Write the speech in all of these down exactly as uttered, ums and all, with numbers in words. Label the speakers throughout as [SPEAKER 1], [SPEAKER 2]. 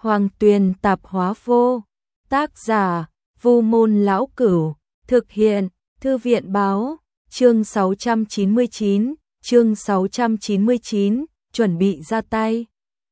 [SPEAKER 1] Hoàng Tuyền Tạp Hóa Vô. Tác giả: Vu Môn Lão Cửu. Thực hiện: Thư viện báo. Chương sáu trăm chín mươi chín, chương sáu trăm chín mươi chín, chuẩn bị ra tay.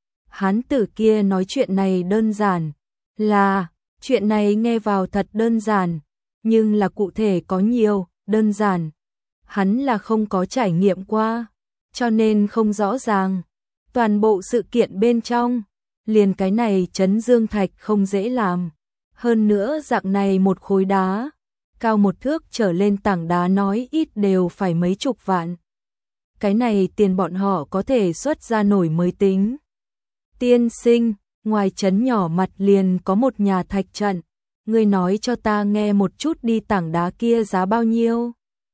[SPEAKER 1] Hán tử kia nói chuyện này đơn giản, là, chuyện này nghe vào thật đơn giản, nhưng là cụ thể có nhiều, đơn giản. Hắn là không có trải nghiệm qua, cho nên không rõ ràng. Toàn bộ sự kiện bên trong, liền cái này trấn Dương Thạch không dễ làm. Hơn nữa dạng này một khối đá, cao một thước trở lên tảng đá nói ít đều phải mấy chục vạn. Cái này tiền bọn họ có thể xuất ra nổi mới tính. Tiên sinh, ngoài trấn nhỏ mặt liền có một nhà thạch trận. Ngươi nói cho ta nghe một chút đi, tảng đá kia giá bao nhiêu?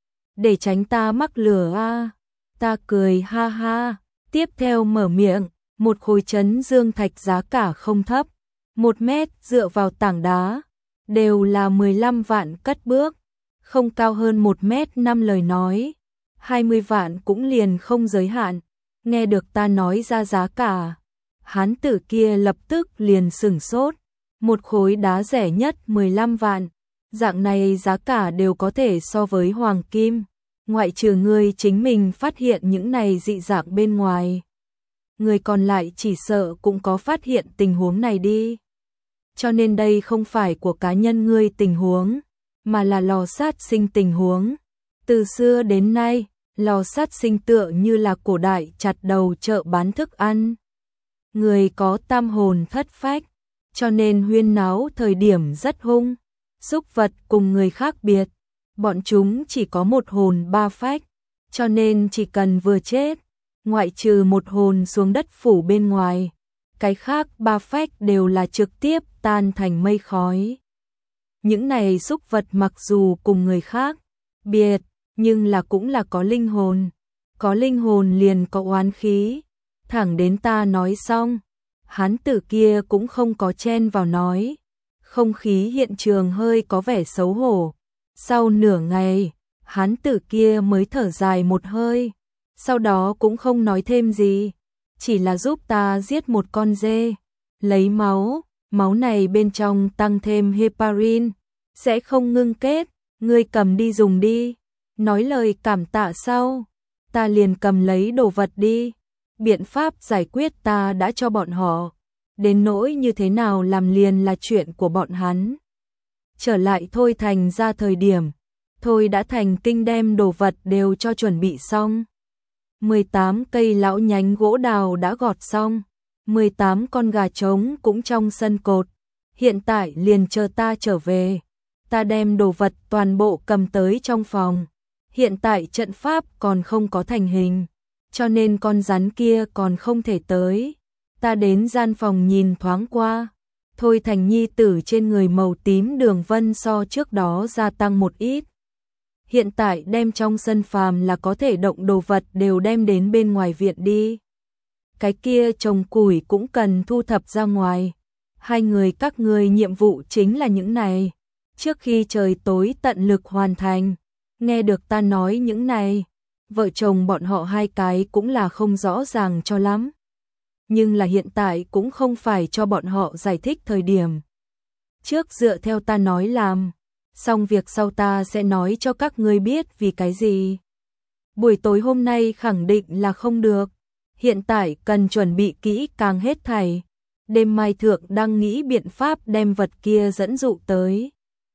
[SPEAKER 1] Để tránh ta mắc lừa a. À. Ta cười ha ha, tiếp theo mở miệng, một khối trấn Dương Thạch giá cả không thấp. Một mét dựa vào tảng đá, đều là mười lăm vạn cất bước, không cao hơn một mét năm lời nói. hai mươi vạn cũng liền không giới hạn. Nghe được ta nói ra giá cả, hán tử kia lập tức liền sửng sốt. Một khối đá rẻ nhất mười lăm vạn, dạng này giá cả đều có thể so với hoàng kim. Ngoại trừ người chính mình phát hiện những này dị dạng bên ngoài, người còn lại chỉ sợ cũng có phát hiện tình huống này đi. Cho nên đây không phải của cá nhân ngươi tình huống, mà là lò sát sinh tình huống. Từ xưa đến nay, lò sát sinh tựa như là cổ đại chặt đầu chợ bán thức ăn. Người có tam hồn thất phách, cho nên huyên náo thời điểm rất hung. Súc vật cùng người khác biệt, bọn chúng chỉ có một hồn ba phách, cho nên chỉ cần vừa chết, ngoại trừ một hồn xuống đất phủ bên ngoài, cái khác ba phách đều là trực tiếp tan thành mây khói. Những này súc vật mặc dù cùng người khác biệt, nhưng là cũng là có linh hồn. Có linh hồn liền có oán khí. Thẳng đến ta nói xong, hán tử kia cũng không có chen vào nói. Không khí hiện trường hơi có vẻ xấu hổ. Sau nửa ngày, hán tử kia mới thở dài một hơi. Sau đó cũng không nói thêm gì, chỉ là giúp ta giết một con dê, lấy máu, máu này bên trong tăng thêm heparin, sẽ không ngưng kết, ngươi cầm đi dùng đi. Nói lời cảm tạ sau, ta liền cầm lấy đồ vật đi. Biện pháp giải quyết ta đã cho bọn họ, đến nỗi như thế nào làm liền là chuyện của bọn hắn. Trở lại Thôi Thành ra thời điểm, Thôi đã thành kinh đem đồ vật đều cho chuẩn bị xong. mười tám cây lão nhánh gỗ đào đã gọt xong, mười tám con gà trống cũng trong sân cột. Hiện tại liền chờ ta trở về, ta đem đồ vật toàn bộ cầm tới trong phòng. Hiện tại trận pháp còn không có thành hình, cho nên con rắn kia còn không thể tới. Ta đến gian phòng nhìn thoáng qua, Thôi Thành nhi tử trên người màu tím đường vân so trước đó gia tăng một ít. Hiện tại đem trong sân phàm là có thể động đồ vật đều đem đến bên ngoài viện đi. Cái kia trồng củi cũng cần thu thập ra ngoài. Hai người các ngươi nhiệm vụ chính là những này. Trước khi trời tối tận lực hoàn thành. Nghe được ta nói những này, vợ chồng bọn họ hai cái cũng là không rõ ràng cho lắm. Nhưng là hiện tại cũng không phải cho bọn họ giải thích thời điểm. Trước dựa theo ta nói làm, xong việc sau ta sẽ nói cho các ngươi biết vì cái gì. Buổi tối hôm nay khẳng định là không được, hiện tại cần chuẩn bị kỹ càng hết thảy. Đêm mai thượng đang nghĩ biện pháp đem vật kia dẫn dụ tới.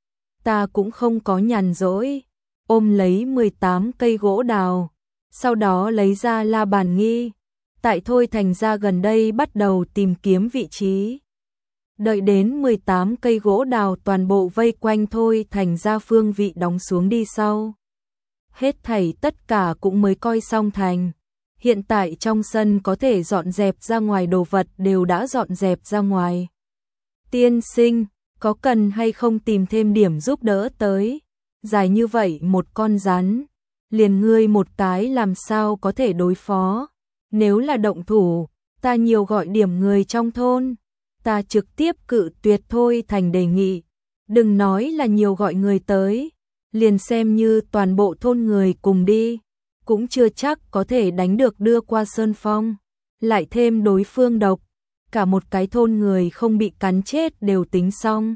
[SPEAKER 1] Ta cũng không có nhàn rỗi, ôm lấy mười tám cây gỗ đào, sau đó lấy ra la bàn nghi. Tại Thôi Thành ra gần đây bắt đầu tìm kiếm vị trí. Đợi đến mười tám cây gỗ đào toàn bộ vây quanh Thôi Thành ra phương vị đóng xuống đi sau. Hết thảy tất cả cũng mới coi xong thành. Hiện tại trong sân có thể dọn dẹp ra ngoài đồ vật đều đã dọn dẹp ra ngoài. Tiên sinh, có cần hay không tìm thêm điểm giúp đỡ tới? Dài như vậy một con rắn, liền ngươi một cái làm sao có thể đối phó? Nếu là động thủ, ta nhiều gọi điểm người trong thôn. Ta trực tiếp cự tuyệt Thôi Thành đề nghị. Đừng nói là nhiều gọi người tới, liền xem như toàn bộ thôn người cùng đi, cũng chưa chắc có thể đánh được đưa qua sơn phong. Lại thêm đối phương độc, cả một cái thôn người không bị cắn chết đều tính xong.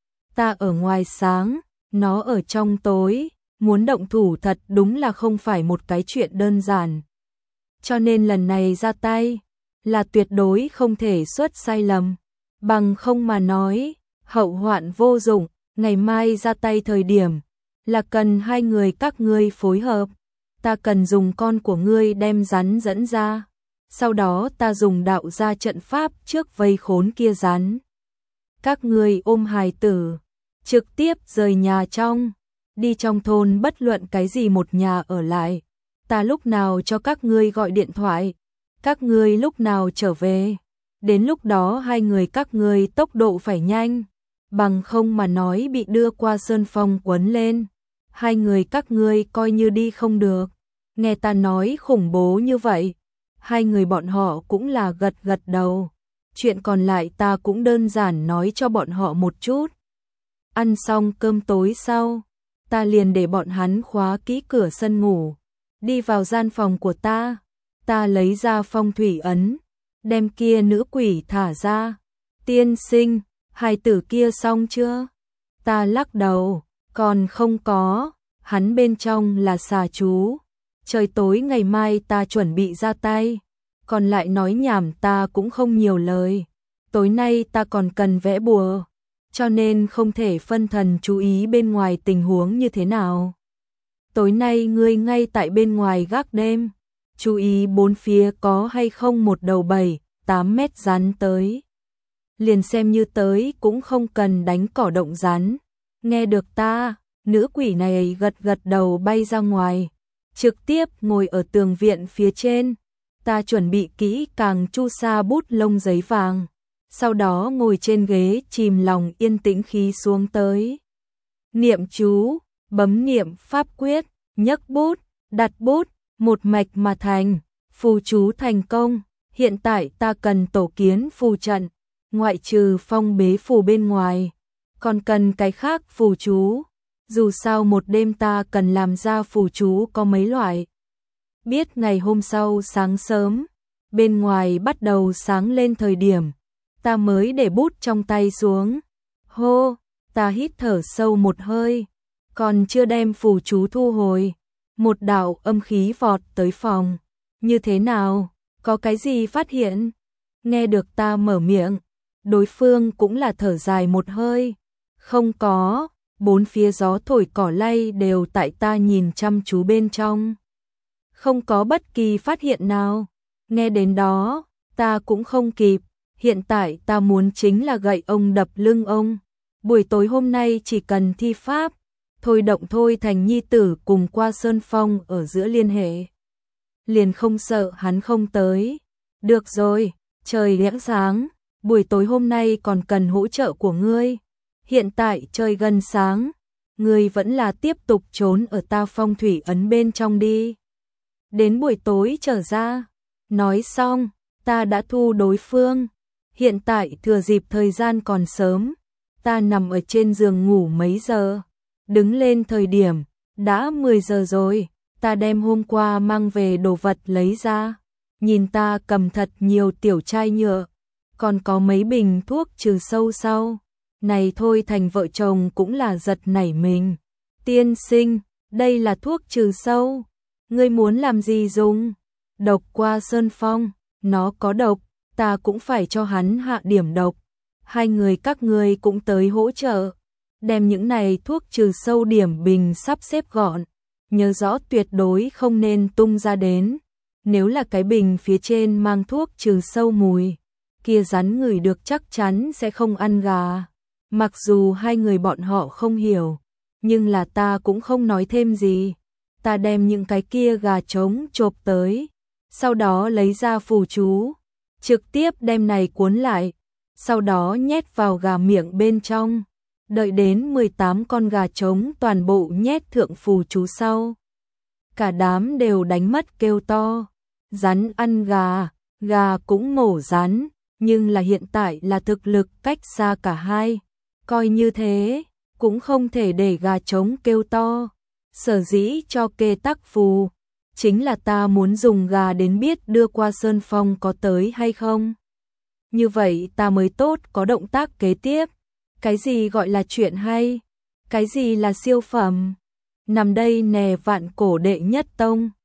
[SPEAKER 1] Ta ở ngoài sáng, nó ở trong tối, muốn động thủ thật đúng là không phải một cái chuyện đơn giản. Cho nên lần này ra tay, là tuyệt đối không thể xuất sai lầm, bằng không mà nói, hậu hoạn vô dụng, ngày mai ra tay thời điểm, là cần hai người các ngươi phối hợp, ta cần dùng con của ngươi đem rắn dẫn ra, sau đó ta dùng đạo gia trận pháp trước vây khốn kia rắn. Các ngươi ôm hài tử, trực tiếp rời nhà trong, đi trong thôn bất luận cái gì một nhà ở lại, ta lúc nào cho các ngươi gọi điện thoại, các ngươi lúc nào trở về, đến lúc đó hai người các ngươi tốc độ phải nhanh, bằng không mà nói bị đưa qua sơn phong quấn lên, hai người các ngươi coi như đi không được. Nghe ta nói khủng bố như vậy, hai người bọn họ cũng là gật gật đầu, chuyện còn lại ta cũng đơn giản nói cho bọn họ một chút. Ăn xong cơm tối sau, ta liền để bọn hắn khóa kỹ cửa sân ngủ, đi vào gian phòng của ta, ta lấy ra phong thủy ấn, đem kia nữ quỷ thả ra. Tiên sinh, hài tử kia xong chưa? Ta lắc đầu, còn không có, hắn bên trong là xà chú. Trời tối ngày mai ta chuẩn bị ra tay, còn lại nói nhảm ta cũng không nhiều lời. Tối nay ta còn cần vẽ bùa, cho nên không thể phân thần chú ý bên ngoài tình huống như thế nào. Tối nay ngươi ngay tại bên ngoài gác đêm, chú ý bốn phía có hay không một đầu bảy, tám mét rắn tới. Liền xem như tới cũng không cần đánh cỏ động rắn. Nghe được ta, nữ quỷ này gật gật đầu bay ra ngoài, trực tiếp ngồi ở tường viện phía trên. Ta chuẩn bị kỹ càng chu sa bút lông giấy vàng, sau đó ngồi trên ghế chìm lòng yên tĩnh khí xuống tới. Niệm chú, bấm niệm pháp quyết, nhấc bút, đặt bút, một mạch mà thành, phù chú thành công. Hiện tại ta cần tổ kiến phù trận, ngoại trừ phong bế phù bên ngoài, còn cần cái khác phù chú. Dù sao một đêm ta cần làm ra phù chú có mấy loại. Biết ngày hôm sau sáng sớm, bên ngoài bắt đầu sáng lên thời điểm, ta mới để bút trong tay xuống. Hô, ta hít thở sâu một hơi, còn chưa đem phù chú thu hồi, một đạo âm khí vọt tới phòng. Như thế nào? Có cái gì phát hiện? Nghe được ta mở miệng, đối phương cũng là thở dài một hơi. Không có, bốn phía gió thổi cỏ lay đều tại ta nhìn chăm chú bên trong. Không có bất kỳ phát hiện nào. Nghe đến đó, ta cũng không kịp. Hiện tại ta muốn chính là gậy ông đập lưng ông. Buổi tối hôm nay chỉ cần thi pháp, thôi động thôi thành nhi tử cùng qua sơn phong ở giữa liên hệ. Liền không sợ hắn không tới. Được rồi, trời lẽng sáng, buổi tối hôm nay còn cần hỗ trợ của ngươi. Hiện tại trời gần sáng, ngươi vẫn là tiếp tục trốn ở ta phong thủy ấn bên trong đi. Đến buổi tối trở ra. Nói xong, ta đã thu đối phương. Hiện tại thừa dịp thời gian còn sớm, ta nằm ở trên giường ngủ mấy giờ. Đứng lên thời điểm, đã mười giờ rồi. Ta đem hôm qua mang về đồ vật lấy ra, nhìn ta cầm thật nhiều tiểu chai nhựa, còn có mấy bình thuốc trừ sâu sau. Này thôi thành vợ chồng cũng là giật nảy mình. Tiên sinh, đây là thuốc trừ sâu, ngươi muốn làm gì dùng? Độc qua sơn phong, nó có độc, ta cũng phải cho hắn hạ điểm độc. Hai người các ngươi cũng tới hỗ trợ, đem những này thuốc trừ sâu điểm bình sắp xếp gọn. Nhớ rõ tuyệt đối không nên tung ra đến. Nếu là cái bình phía trên mang thuốc trừ sâu mùi, kia rắn ngửi được chắc chắn sẽ không ăn gà. Mặc dù hai người bọn họ không hiểu, nhưng là ta cũng không nói thêm gì. Ta đem những cái kia gà trống chộp tới, sau đó lấy ra phù chú, trực tiếp đem này cuốn lại, sau đó nhét vào gà miệng bên trong. Đợi đến mười tám con gà trống toàn bộ nhét thượng phù chú sau, cả đám đều đánh mất kêu to. Rắn ăn gà, gà cũng mổ rắn, nhưng là hiện tại là thực lực cách xa cả hai. Coi như thế, cũng không thể để gà trống kêu to. Sở dĩ cho kê tắc phù, chính là ta muốn dùng gà đến biết đưa qua sơn phong có tới hay không. Như vậy ta mới tốt có động tác kế tiếp. Cái gì gọi là chuyện hay? Cái gì là siêu phẩm? Nằm đây nè vạn cổ đệ nhất tông.